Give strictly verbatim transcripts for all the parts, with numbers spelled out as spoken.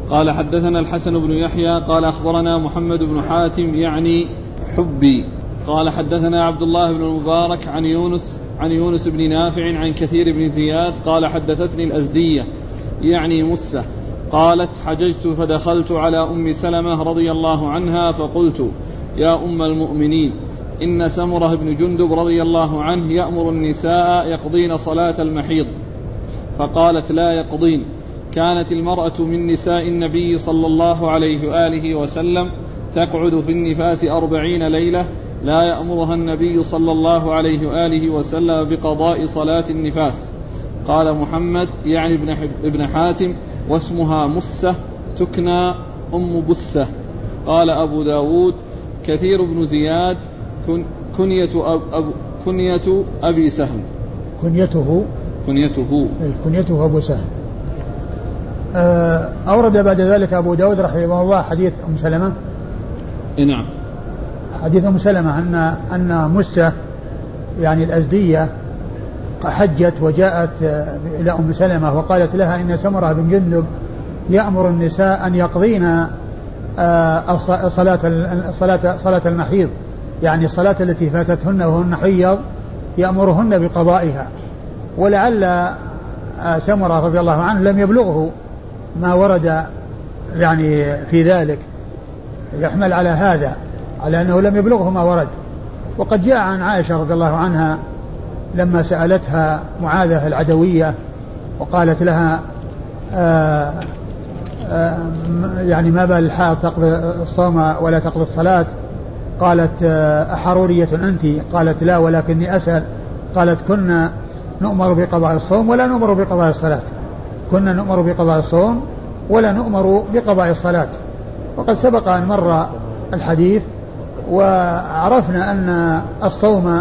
قال حدثنا الحسن بن يحيى قال أخبرنا محمد بن حاتم يعني حبي قال حدثنا عبد الله بن المبارك عن يونس عن يونس بن نافع عن كثير بن زياد قال حدثتني الأزدية يعني مسة قالت حججت فدخلت على أم سلمة رضي الله عنها فقلت يا أم المؤمنين إن سمرة بن جندب رضي الله عنه يأمر النساء يقضين صلاة المحيض، فقالت لا يقضين. كانت المرأة من نساء النبي صلى الله عليه وآله وسلم تقعد في النفاس أربعين ليلة لا يأمرها النبي صلى الله عليه وآله وسلم بقضاء صلاة النفاس. قال محمد يعني ابن حاتم واسمها مسة تكنى أم بسة. قال أبو داود كثير بن زياد كنية, أب أب كنية أبي سهم كنيته كنيته كنيته أبو سهم. أورد بعد ذلك أبو داود رحمه الله حديث أم سلمة. نعم. حديث أم سلمة أن أن مسة يعني الأزدية حجت وجاءت إلى أم سلمة وقالت لها إن سمرة بن جندب يأمر النساء أن يقضين صلاة صلاة صلاة المحيض، يعني الصلاة التي فاتتهن وهن حيض يأمرهن بقضائها. ولعل سمرة رضي الله عنه لم يبلغه ما ورد يعني في ذلك، يحمل على هذا على أنه لم يبلغه ما ورد. وقد جاء عن عائشة رضي الله عنها لما سألتها معاذة العدوية وقالت لها آآ آآ يعني ما بال الحائض تقضي الصوم ولا تقضي الصلاة؟ قالت أحرورية أنت؟ قالت لا ولكني أسأل. قالت كنا نؤمر بقضاء الصوم ولا نؤمر بقضاء الصلاة، كنا نؤمر بقضاء الصوم ولا نؤمر بقضاء الصلاة. وقد سبق أن مر الحديث وعرفنا أن الصوم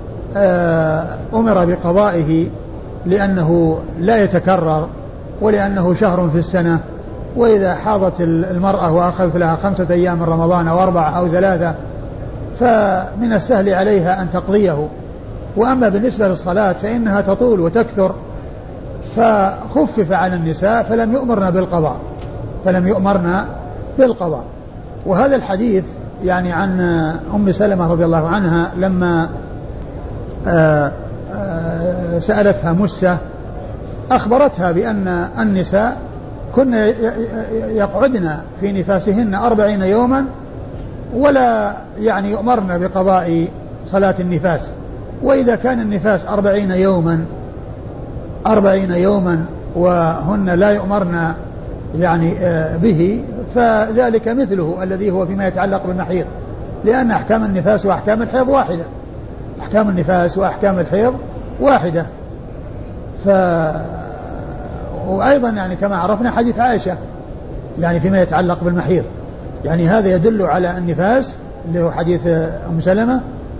أمر بقضائه لأنه لا يتكرر ولأنه شهر في السنة، وإذا حاضت المرأة وأخذت لها خمسة أيام من رمضان أو أربعة أو ثلاثة فمن السهل عليها أن تقضيه. وأما بالنسبة للصلاة فإنها تطول وتكثر، فخفف على النساء فلم يؤمرنا بالقضاء فلم يؤمرنا بالقضاء. وهذا الحديث يعني عن أم سلمة رضي الله عنها لما آآ آآ سألتها مسة أخبرتها بأن النساء كن يقعدن في نفاسهن أربعين يوما ولا يعني يؤمرن بقضاء صلاة النفاس. وإذا كان النفاس أربعين يوما أربعين يوما وهن لا يؤمرن يعني به فذلك مثله الذي هو فيما يتعلق بالمحيض، لأن أحكام النفاس وأحكام الحيض واحدة أحكام النفاس وأحكام الحيض واحدة. ف وأيضا يعني كما عرفنا حديث عائشة يعني فيما يتعلق بالمحيض، يعني هذا يدل على النفاس اللي هو حديث أم سلمة،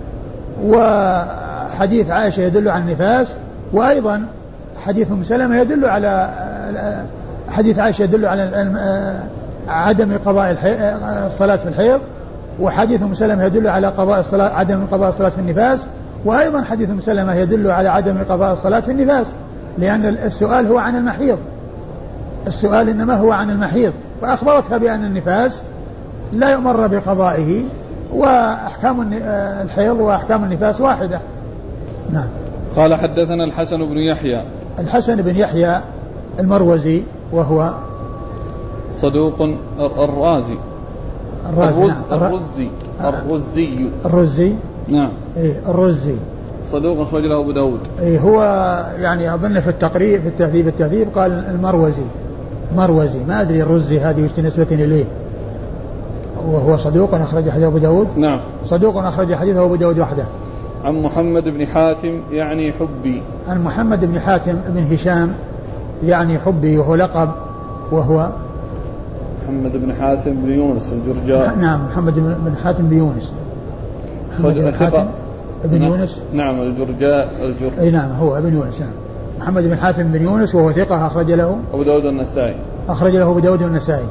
وحديث عائشة يدل على النفاس، وأيضا حديث أم سلمة يدل على حديث عائشة يدل على عدم قضاء الصلاة في الحيض، وحديث أم سلمة يدل على قضاء الصلاة عدم قضاء الصلاة في النفاس، وأيضا حديث أم سلمة يدل على عدم قضاء الصلاة في النفاس، لأن السؤال هو عن المحيض السؤال إنما هو عن المحيض. فأخبرتها بأن النفاس لا يؤمر بقضائه وأحكام الحيض وأحكام النفاس واحدة. نعم. قال حدثنا الحسن بن يحيى الحسن بن يحيى المروزي وهو صدوق الرازي الرازي الرز نعم. الرزي الرزي الرزي نعم إيه الرزي صدوق أخرج له أبو داود. إيه هو يعني أظن في التقريب في التهذيب التهذيب قال المروزي مروزي، ما أدري الرزي هذه وش نسبة إليه. وهو صدوق أخرج حديثه أبو داود. نعم صدوق أخرج حديثه أبو داود وحده. عن محمد بن حاتم يعني حبي عن محمد بن حاتم بن هشام يعني حبي وهو لقب، وهو محمد بن حاتم بن يونس الجرجاء. نعم محمد بن حاتم بن يونس محمد بن حاتم بن يونس نعم الجرجاء الجر... اي نعم هو ابن يونس نعم. محمد بن حاتم بن يونس وهو ثقة أخرج له أبو داود النسائي أخرج له أبو داود النسائي.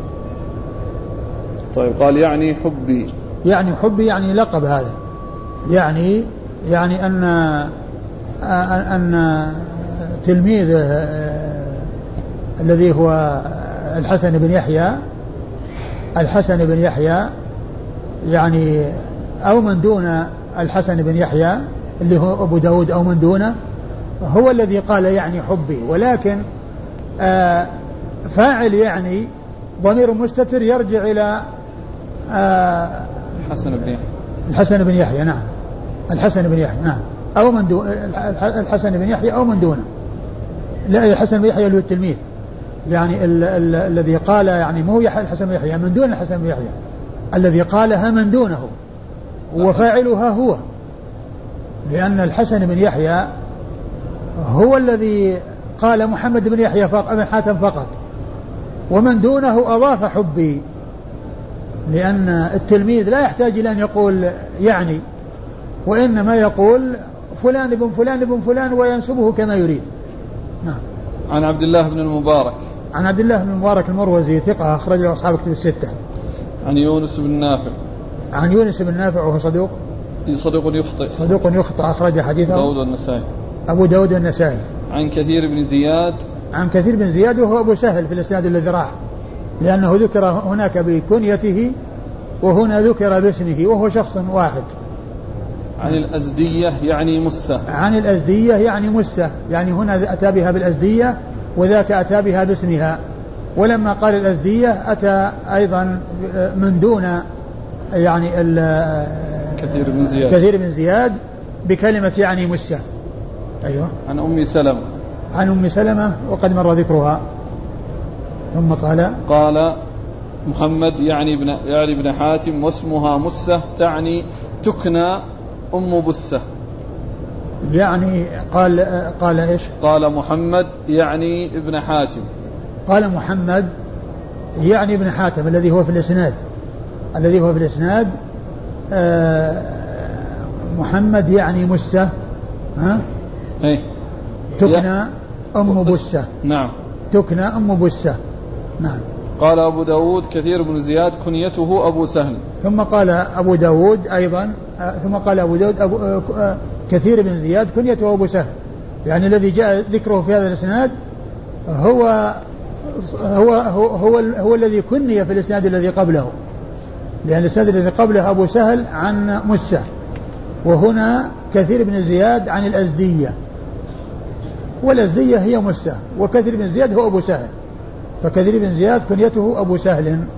طيب قال يعني حبي يعني حبي يعني لقب هذا، يعني يعني أن أن تلميذه الذي هو الحسن بن يحيى الحسن بن يحيى يعني أو من دون الحسن بن يحيى اللي هو أبو داود أو من دونه هو الذي قال يعني حبي، ولكن آه فاعل يعني ضمير مستتر يرجع إلى آه الحسن بن يحيى الحسن بن يحيى نعم الحسن بن يحيى نعم أو من دون الحسن بن يحيى أو من دونه. لا الحسن بن يحيى اللي هو التلميذ يعني ال- ال- الذي قال يعني مو يحيى الحسن بن يحيى من دون الحسن بن يحيى الذي قالها من دونه وفاعلها هو، لأن الحسن بن يحيى هو الذي قال محمد بن يحيى بن حاتم فقط، ومن دونه أضاف حبي، لأن التلميذ لا يحتاج إلى أن يقول يعني، وإنما يقول فلان ابن فلان ابن فلان وينسبه كما يريد. نعم. عن عبد الله بن المبارك عن عبد الله بن المبارك المروزي ثقة أخرج له أصحاب كتب الستة. عن يونس بن نافع عن يونس بن نافع وهو صدوق صدوق يخطئ صدوق يخطئ أخرج حديثه داود والنسائي أبو داود والنسائي. عن كثير بن زياد عن كثير بن زياد وهو أبو سهل في الإسناد الذي راح، لأنه ذكر هناك بكنيته وهنا ذكر باسمه وهو شخص واحد. عن الأزدية يعني مسة عن الأزدية يعني مسة، يعني هنا أتى بها بالأزدية وذاك أتى بها باسمها، ولما قال الأزدية أتى أيضا من دون يعني كثير بن زياد كثير بن زياد بكلمة يعني مسة. أيوة. عن أم سلمة عن أم سلمة وقد مر ذكرها. ثم قال قال محمد يعني ابن يعني ابن حاتم واسمها مسة تعني تكنى أم بسة. يعني قال قال إيش؟ قال محمد يعني ابن حاتم قال محمد يعني ابن حاتم الذي هو في الإسناد الذي هو في الإسناد آه محمد يعني مسة ها إيه تكنى أم بسة. نعم تكنى أم بسة. نعم. قال أبو داود كثير بن زياد كنيته أبو سهل. ثم قال أبو داود أيضا آه ثم قال أبو داود أبو آه آه كثير بن زياد كنيته أبو سهل، يعني الذي جاء ذكره في هذا الإسناد هو هو هو, هو, هو الذي كني في الإسناد الذي قبله، لأن الإسناد الذي قبله أبو سهل عن مسة، وهنا كثير بن زياد عن الأزدية، والأزدية هي مسة، وكثير بن زياد هو أبو سهل، فكثير بن زياد كنيته أبو سهل.